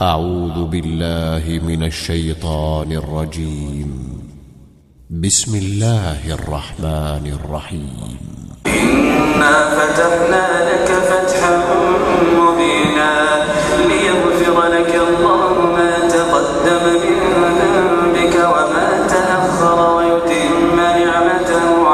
أعوذ بالله من الشيطان الرجيم. بسم الله الرحمن الرحيم. إنا فتحنا لك فتحا مبينا ليغفر لك الله ما تقدم من ذنبك وما تأخر ويتم نعمته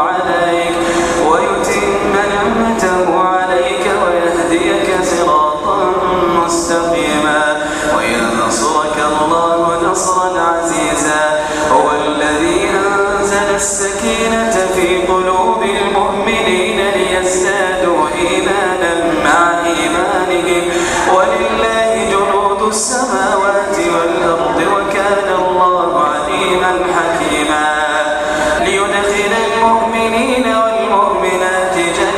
عليك ويهديك صراطا مستقيما وينصرك الله نصرا عزيزا. هو الذي أنزل السكينة في قلوب المؤمنين ليزدادوا إيمانا مع إيمانهم ولله جنود السماوات والأرض وكان الله عليما حكيما. ليدخل المؤمنين والمؤمنات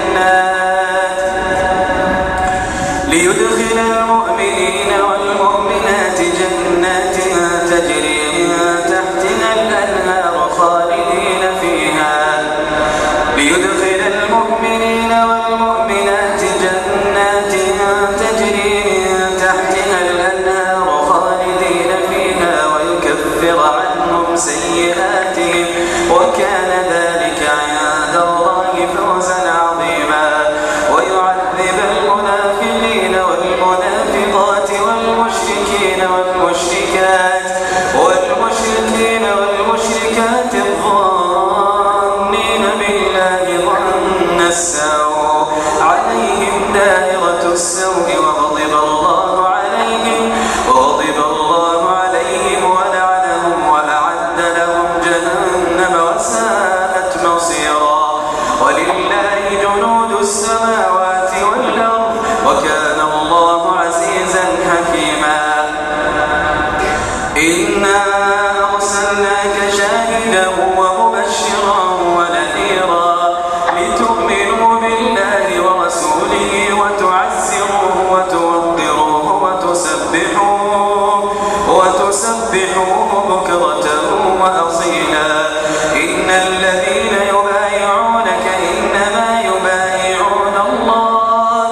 جنات تجري من تحتها الأنهار خالدين فيها. ليدخل المؤمنين والمؤمنات جنات تجري من تحتها الأنهار خالدين فيها ويكفر عنهم سيئاتهم وكان ذلك عند الله فوزا عظيما. ويعذب المنافقين والمنافقات والمشركين والمشركات الظانين بالله ظن السوء عليهم دائرة السوء وغضب الله عليهم ولعنهم وأعد لهم جهنم وساءت مصيرا. ولله جنود السماوات والأرض وكان الله عزيزا حكيما. إنا أرسلناك شاهدا ومبشرا ونذيرا لتؤمنوا بالله ورسوله وتعزروه وتوقروه وتسبحوه بكرة وأصيلا. إن الذين يبايعونك إنما يبايعون الله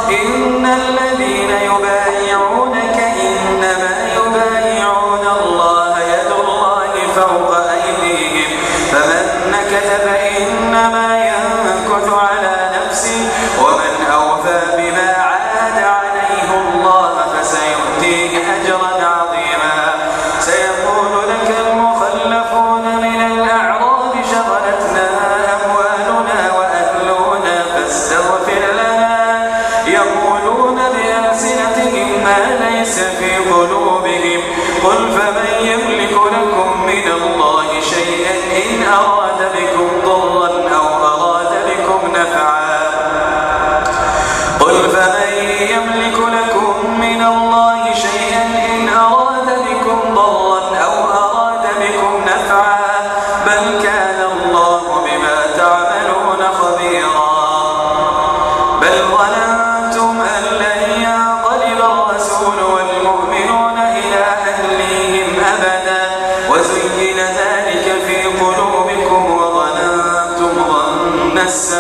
يد الله فوق أيديهم فمن نكث فإنما ينكث على نفسه ومن أوفى بما عاهد عليه الله فسيؤتيه أجرا عظيما. سيقول لك المخلفون من الأعراب شغلتنا أموالنا وأهلنا فاستغفر لنا يقولون بألسنتهم ما ليس في قلوبهم قل فمن يملك لكم من الله شيئا إن أراد بكم ضرا أو أراد بكم نفعا. قل فمن يملك لكم من الله شيئا إن أراد بكم ضرا أو أراد بكم نفعا بل كان الله بما تعملون خبيرا. بل ظننتم أن لن ينقلب الرسول والمؤمنون إلى أهليهم أبدا وزين ذلك في قلوبكم وظننتم ظن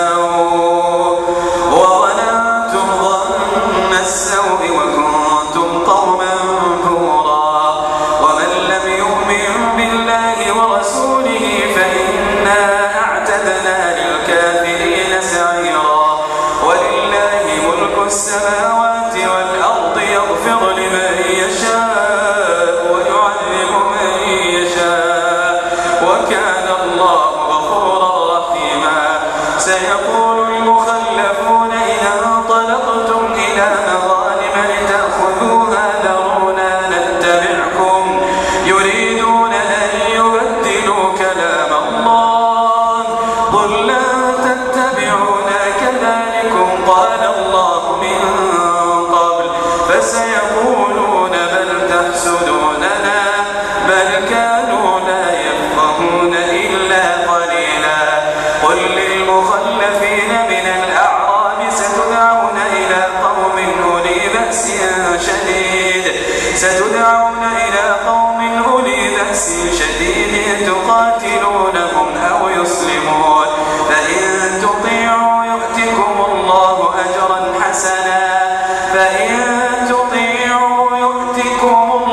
السوء وكنتم قوما بورا. ومن لم يؤمن بالله ورسوله فإنا أعتدنا للكافرين سعيرا. ولله ملك السماوات والأرض يغفر لمن يشاء ويعذب من يشاء وكان الله غفورا رحيما. سيقول المخلفون إذا انطلقتم إلى مغانم لتأخذوها ذرونا نتبعكم يريدون أن يبدلوا كلام الله قل لن تتبعونا كذلكم قال الله من قبل فسيقولون بل تحسدوننا بل كانوا لا يفقهون إلا قليلا. قل للمخلفين من الأعراب ستدعون إلى قوم أولي بأس شديد تقاتلونهم أو يسلمون فإن تطيعوا يؤتكم الله أجرا حسنا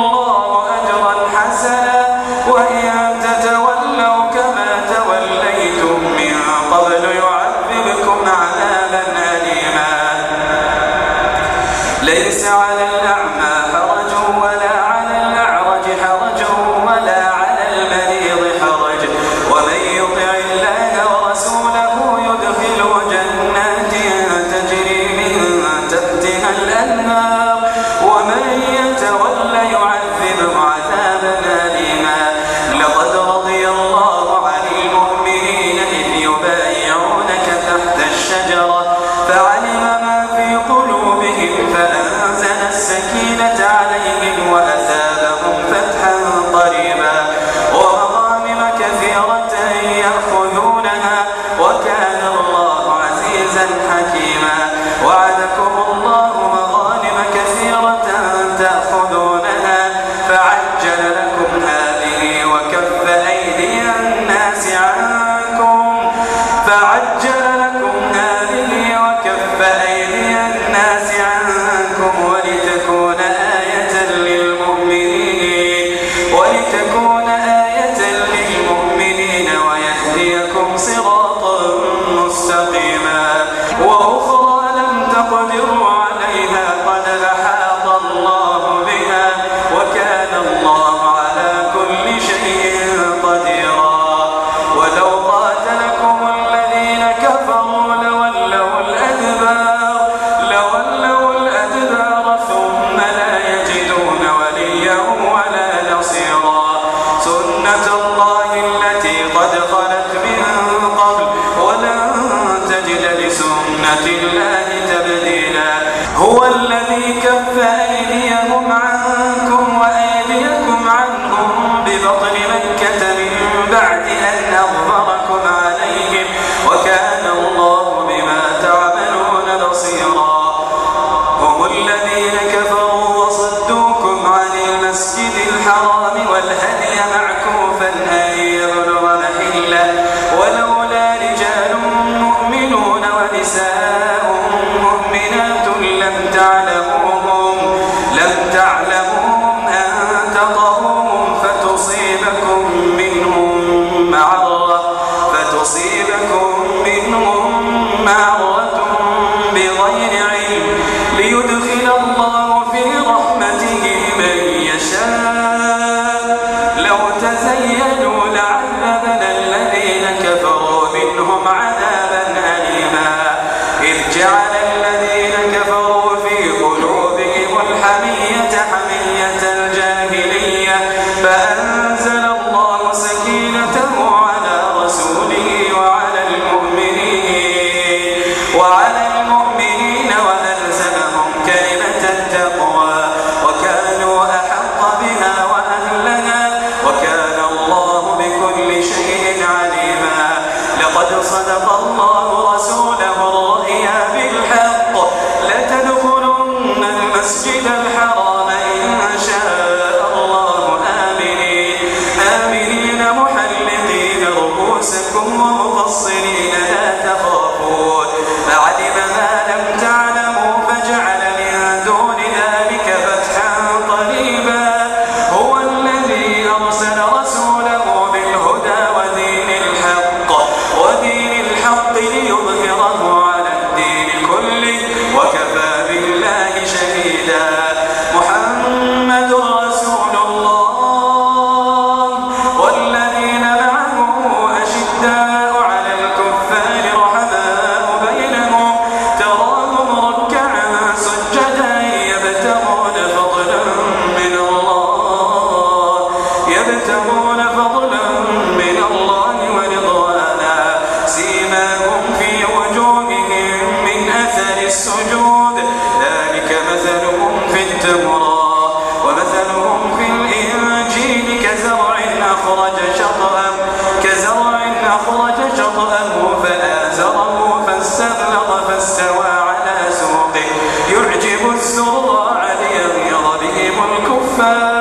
فاعلوا